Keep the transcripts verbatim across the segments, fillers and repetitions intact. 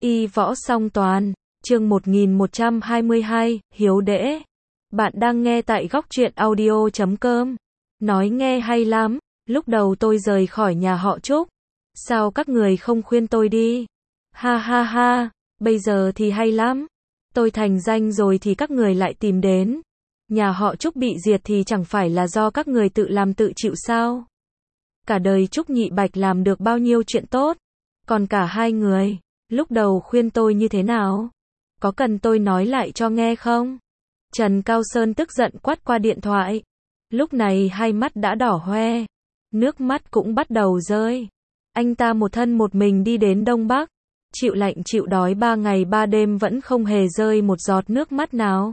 Y võ song toàn, chương một nghìn một trăm hai mươi hai, Hiếu Đễ. Bạn đang nghe tại góc truyện audio chấm com. Nói nghe hay lắm, lúc đầu tôi rời khỏi nhà họ Trúc. Sao các người không khuyên tôi đi? Ha ha ha, bây giờ thì hay lắm. Tôi thành danh rồi thì các người lại tìm đến. Nhà họ Trúc bị diệt thì chẳng phải là do các người tự làm tự chịu sao? Cả đời Trúc Nhị Bạch làm được bao nhiêu chuyện tốt. Còn cả hai người, lúc đầu khuyên tôi như thế nào? Có cần tôi nói lại cho nghe không? Trần Cao Sơn tức giận quát qua điện thoại. Lúc này hai mắt đã đỏ hoe. Nước mắt cũng bắt đầu rơi. Anh ta một thân một mình đi đến Đông Bắc. Chịu lạnh chịu đói ba ngày ba đêm vẫn không hề rơi một giọt nước mắt nào.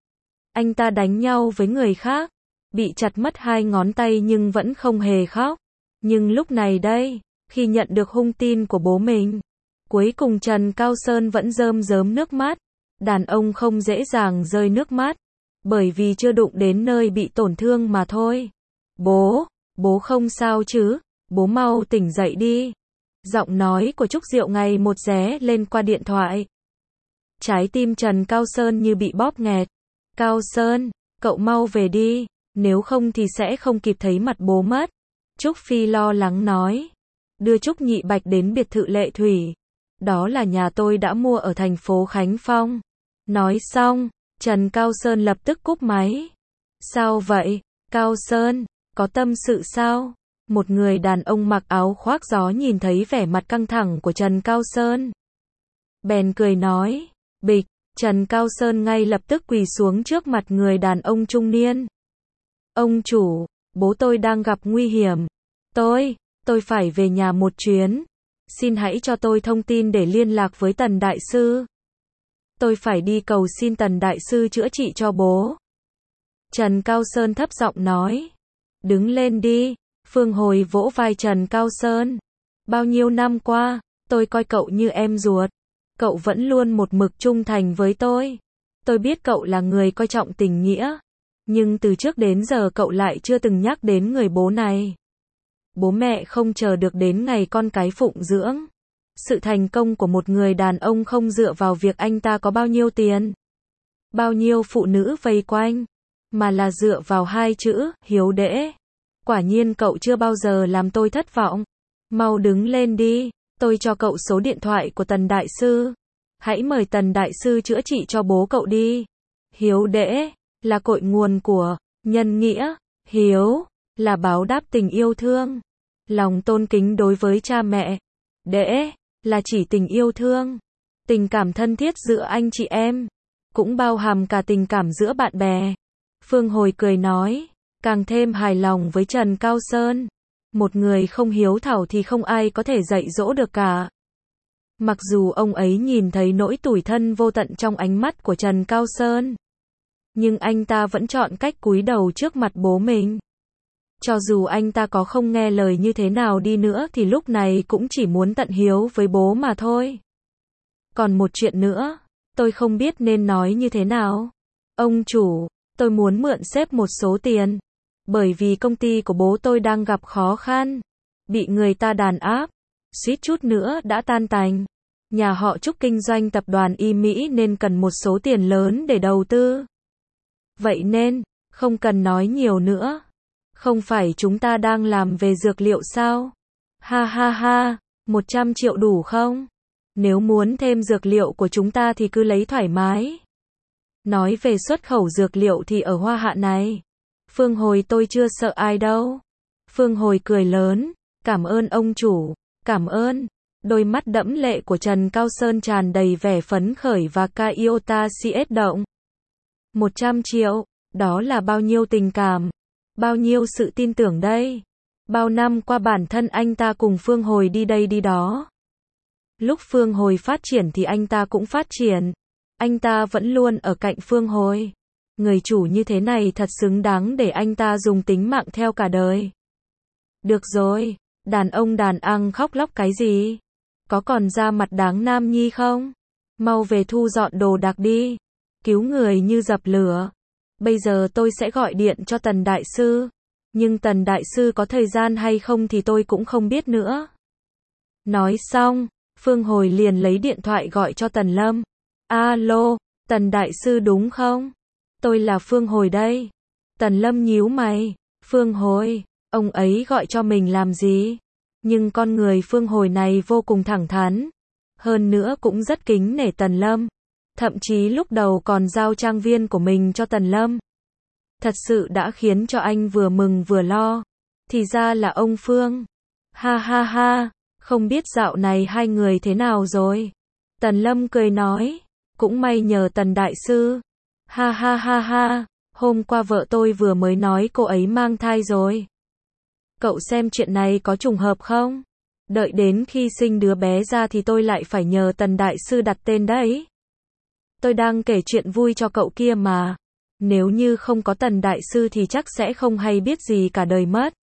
Anh ta đánh nhau với người khác. Bị chặt mất hai ngón tay nhưng vẫn không hề khóc. Nhưng lúc này đây, khi nhận được hung tin của bố mình, cuối cùng Trần Cao Sơn vẫn rơm rớm nước mắt. Đàn ông không dễ dàng rơi nước mắt, bởi vì chưa đụng đến nơi bị tổn thương mà thôi. Bố, bố không sao chứ, bố mau tỉnh dậy đi. Giọng nói của Trúc Diệu ngày một ré lên qua điện thoại. Trái tim Trần Cao Sơn như bị bóp nghẹt. Cao Sơn, cậu mau về đi, nếu không thì sẽ không kịp thấy mặt bố mất. Trúc Phi lo lắng nói. Đưa Trúc Nhị Bạch đến biệt thự Lệ Thủy. Đó là nhà tôi đã mua ở thành phố Khánh Phong. Nói xong, Trần Cao Sơn lập tức cúp máy. Sao vậy, Cao Sơn, có tâm sự sao? Một người đàn ông mặc áo khoác gió nhìn thấy vẻ mặt căng thẳng của Trần Cao Sơn. Bèn cười nói, bịch, Trần Cao Sơn ngay lập tức quỳ xuống trước mặt người đàn ông trung niên. Ông chủ, bố tôi đang gặp nguy hiểm. Tôi, tôi phải về nhà một chuyến. Xin hãy cho tôi thông tin để liên lạc với Tần Đại Sư. Tôi phải đi cầu xin Tần Đại Sư chữa trị cho bố. Trần Cao Sơn thấp giọng nói. Đứng lên đi. Phương Hồi vỗ vai Trần Cao Sơn. Bao nhiêu năm qua, tôi coi cậu như em ruột. Cậu vẫn luôn một mực trung thành với tôi. Tôi biết cậu là người coi trọng tình nghĩa. Nhưng từ trước đến giờ cậu lại chưa từng nhắc đến người bố này. Bố mẹ không chờ được đến ngày con cái phụng dưỡng. Sự thành công của một người đàn ông không dựa vào việc anh ta có bao nhiêu tiền, bao nhiêu phụ nữ vây quanh, mà là dựa vào hai chữ, hiếu đễ. Quả nhiên cậu chưa bao giờ làm tôi thất vọng. Mau đứng lên đi, tôi cho cậu số điện thoại của Tần Đại Sư. Hãy mời Tần Đại Sư chữa trị cho bố cậu đi. Hiếu đễ là cội nguồn của nhân nghĩa, hiếu là báo đáp tình yêu thương, lòng tôn kính đối với cha mẹ. Đễ là chỉ tình yêu thương, tình cảm thân thiết giữa anh chị em, cũng bao hàm cả tình cảm giữa bạn bè. Phương Hồi cười nói, càng thêm hài lòng với Trần Cao Sơn. Một người không hiếu thảo thì không ai có thể dạy dỗ được cả. Mặc dù ông ấy nhìn thấy nỗi tủi thân vô tận trong ánh mắt của Trần Cao Sơn, nhưng anh ta vẫn chọn cách cúi đầu trước mặt bố mình. Cho dù anh ta có không nghe lời như thế nào đi nữa thì lúc này cũng chỉ muốn tận hiếu với bố mà thôi. Còn một chuyện nữa, tôi không biết nên nói như thế nào. Ông chủ, tôi muốn mượn xếp một số tiền. Bởi vì công ty của bố tôi đang gặp khó khăn. Bị người ta đàn áp. Suýt chút nữa đã tan tành. Nhà họ Trúc kinh doanh tập đoàn Y Mỹ nên cần một số tiền lớn để đầu tư. Vậy nên, không cần nói nhiều nữa. Không phải chúng ta đang làm về dược liệu sao? Ha ha ha, một trăm triệu đủ không? Nếu muốn thêm dược liệu của chúng ta thì cứ lấy thoải mái. Nói về xuất khẩu dược liệu thì ở Hoa Hạ này, Phương Hồi tôi chưa sợ ai đâu. Phương Hồi cười lớn, cảm ơn ông chủ, cảm ơn. Đôi mắt đẫm lệ của Trần Cao Sơn tràn đầy vẻ phấn khởi và Kaiota xê ét động. Một trăm triệu, đó là bao nhiêu tình cảm, bao nhiêu sự tin tưởng đây. Bao năm qua bản thân anh ta cùng Phương Hồi đi đây đi đó. Lúc Phương Hồi phát triển thì anh ta cũng phát triển. Anh ta vẫn luôn ở cạnh Phương Hồi. Người chủ như thế này thật xứng đáng để anh ta dùng tính mạng theo cả đời. Được rồi, đàn ông đàn ăn khóc lóc cái gì? Có còn ra mặt đáng nam nhi không? Mau về thu dọn đồ đạc đi. Cứu người như dập lửa. Bây giờ tôi sẽ gọi điện cho Tần Đại Sư. Nhưng Tần Đại Sư có thời gian hay không thì tôi cũng không biết nữa. Nói xong, Phương Hồi liền lấy điện thoại gọi cho Tần Lâm. Alo, Tần Đại Sư đúng không? Tôi là Phương Hồi đây. Tần Lâm nhíu mày. Phương Hồi, ông ấy gọi cho mình làm gì? Nhưng con người Phương Hồi này vô cùng thẳng thắn. Hơn nữa cũng rất kính nể Tần Lâm. Thậm chí lúc đầu còn giao trang viên của mình cho Tần Lâm. Thật sự đã khiến cho anh vừa mừng vừa lo. Thì ra là ông Phương. Ha ha ha, không biết dạo này hai người thế nào rồi? Tần Lâm cười nói, cũng may nhờ Tần Đại Sư. Ha ha ha ha, hôm qua vợ tôi vừa mới nói cô ấy mang thai rồi. Cậu xem chuyện này có trùng hợp không? Đợi đến khi sinh đứa bé ra thì tôi lại phải nhờ Tần Đại Sư đặt tên đấy. Tôi đang kể chuyện vui cho cậu kia mà. Nếu như không có Tần Đại Sư thì chắc sẽ không hay biết gì cả đời mất.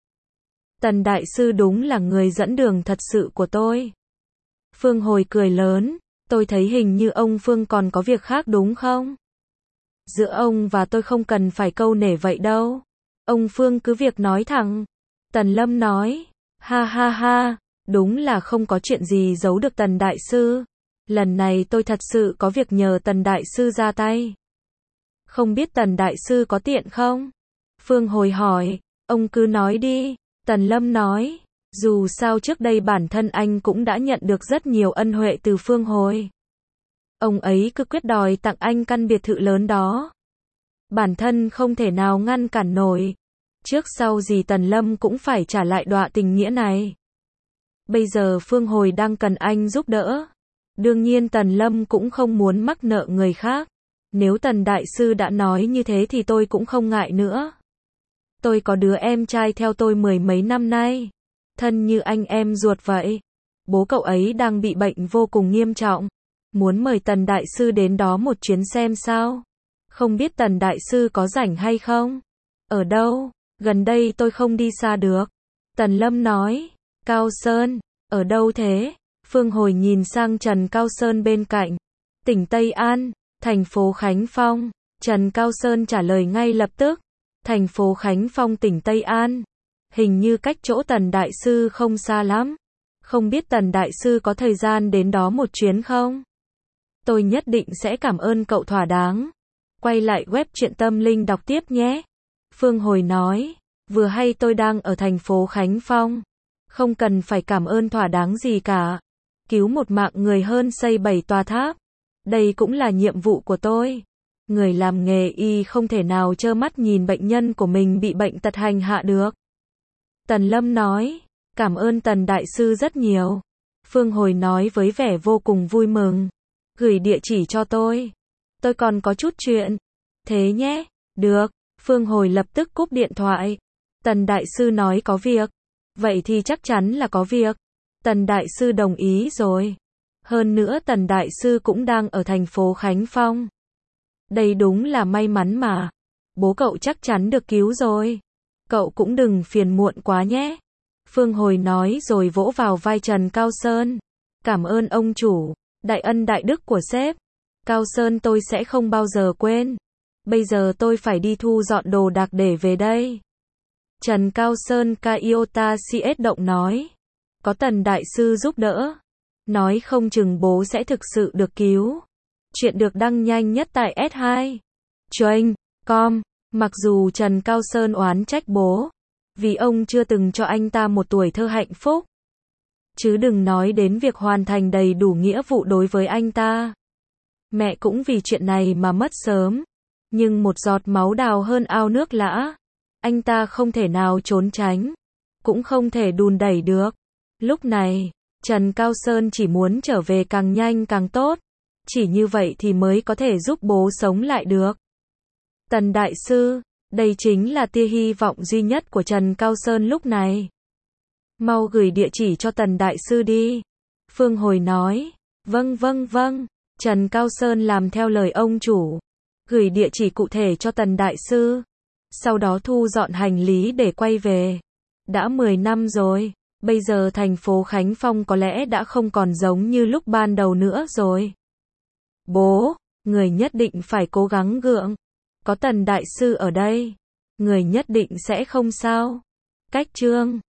Tần Đại Sư đúng là người dẫn đường thật sự của tôi. Phương Hồi cười lớn, tôi thấy hình như ông Phương còn có việc khác đúng không? Giữa ông và tôi không cần phải câu nể vậy đâu. Ông Phương cứ việc nói thẳng. Tần Lâm nói, ha ha ha, đúng là không có chuyện gì giấu được Tần Đại Sư. Lần này tôi thật sự có việc nhờ Tần Đại Sư ra tay. Không biết Tần Đại Sư có tiện không? Phương Hồi hỏi, ông cứ nói đi. Tần Lâm nói, dù sao trước đây bản thân anh cũng đã nhận được rất nhiều ân huệ từ Phương Hồi. Ông ấy cứ quyết đòi tặng anh căn biệt thự lớn đó. Bản thân không thể nào ngăn cản nổi. Trước sau gì Tần Lâm cũng phải trả lại đọa tình nghĩa này. Bây giờ Phương Hồi đang cần anh giúp đỡ. Đương nhiên Tần Lâm cũng không muốn mắc nợ người khác. Nếu Tần Đại Sư đã nói như thế thì tôi cũng không ngại nữa. Tôi có đứa em trai theo tôi mười mấy năm nay. Thân như anh em ruột vậy. Bố cậu ấy đang bị bệnh vô cùng nghiêm trọng. Muốn mời Tần Đại Sư đến đó một chuyến xem sao. Không biết Tần Đại Sư có rảnh hay không? Ở đâu? Gần đây tôi không đi xa được. Tần Lâm nói. Cao Sơn. Ở đâu thế? Phương Hồi nhìn sang Trần Cao Sơn bên cạnh. Tỉnh Tây An, thành phố Khánh Phong. Trần Cao Sơn trả lời ngay lập tức. Thành phố Khánh Phong tỉnh Tây An. Hình như cách chỗ Tần Đại Sư không xa lắm. Không biết Tần Đại Sư có thời gian đến đó một chuyến không? Tôi nhất định sẽ cảm ơn cậu thỏa đáng. Quay lại web truyện tâm linh đọc tiếp nhé. Phương Hồi nói, vừa hay tôi đang ở thành phố Khánh Phong. Không cần phải cảm ơn thỏa đáng gì cả. Cứu một mạng người hơn xây bảy tòa tháp. Đây cũng là nhiệm vụ của tôi. Người làm nghề y không thể nào trơ mắt nhìn bệnh nhân của mình bị bệnh tật hành hạ được. Tần Lâm nói, cảm ơn Tần Đại Sư rất nhiều. Phương Hồi nói với vẻ vô cùng vui mừng. Gửi địa chỉ cho tôi. Tôi còn có chút chuyện. Thế nhé. Được. Phương Hồi lập tức cúp điện thoại. Tần Đại Sư nói có việc. Vậy thì chắc chắn là có việc. Tần Đại Sư đồng ý rồi. Hơn nữa Tần Đại Sư cũng đang ở thành phố Khánh Phong. Đây đúng là may mắn mà. Bố cậu chắc chắn được cứu rồi. Cậu cũng đừng phiền muộn quá nhé. Phương Hồi nói rồi vỗ vào vai Trần Cao Sơn. Cảm ơn ông chủ. Đại ân đại đức của sếp. Cao Sơn tôi sẽ không bao giờ quên. Bây giờ tôi phải đi thu dọn đồ đạc để về đây. Trần Cao Sơn Kaiota xê ét động nói. Có Tần Đại Sư giúp đỡ. Nói không chừng bố sẽ thực sự được cứu. Chuyện được đăng nhanh nhất tại S hai. Train. com. Mặc dù Trần Cao Sơn oán trách bố. Vì ông chưa từng cho anh ta một tuổi thơ hạnh phúc. Chứ đừng nói đến việc hoàn thành đầy đủ nghĩa vụ đối với anh ta. Mẹ cũng vì chuyện này mà mất sớm. Nhưng một giọt máu đào hơn ao nước lã. Anh ta không thể nào trốn tránh. Cũng không thể đùn đẩy được. Lúc này, Trần Cao Sơn chỉ muốn trở về càng nhanh càng tốt. Chỉ như vậy thì mới có thể giúp bố sống lại được. Tần Đại Sư, đây chính là tia hy vọng duy nhất của Trần Cao Sơn lúc này. Mau gửi địa chỉ cho Tần Đại Sư đi. Phương Hồi nói, vâng vâng vâng. Trần Cao Sơn làm theo lời ông chủ. Gửi địa chỉ cụ thể cho Tần Đại Sư. Sau đó thu dọn hành lý để quay về. Đã mười năm rồi. Bây giờ thành phố Khánh Phong có lẽ đã không còn giống như lúc ban đầu nữa rồi. Bố, người nhất định phải cố gắng gượng. Có Tần Đại Sư ở đây. Người nhất định sẽ không sao. Cách chương